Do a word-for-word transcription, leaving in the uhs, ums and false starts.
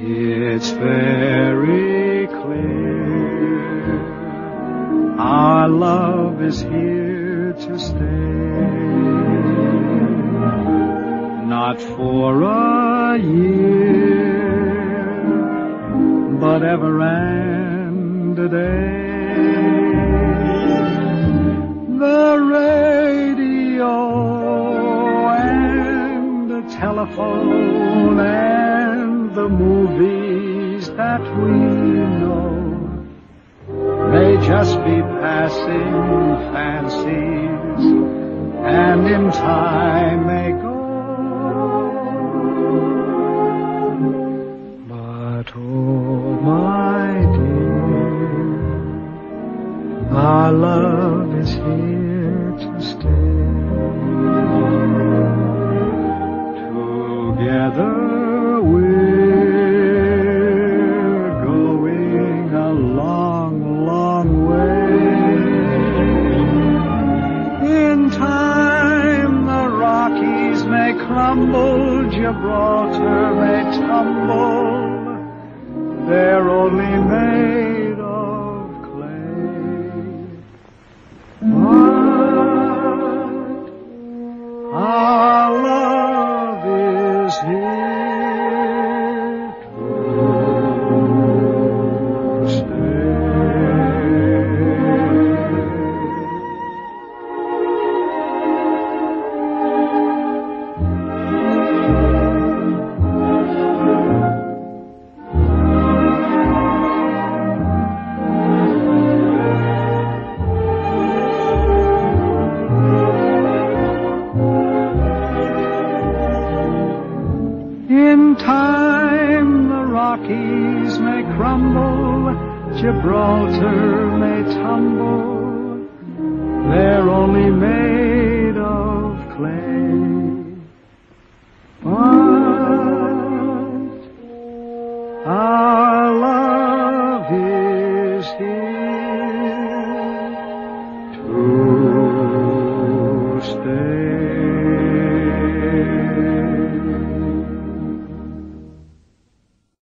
It's very clear our love is here to stay, not for a year, but ever and a day. The radio and the telephone and the movies that we know may just be passing fancies, and in time may go. But oh my dear, our love is here to stay. Together we're going a long, long way. In time the Rockies may crumble, Gibraltar may tumble, they're only made of clay. But our love is here to stay. In time the Rockies may crumble, Gibraltar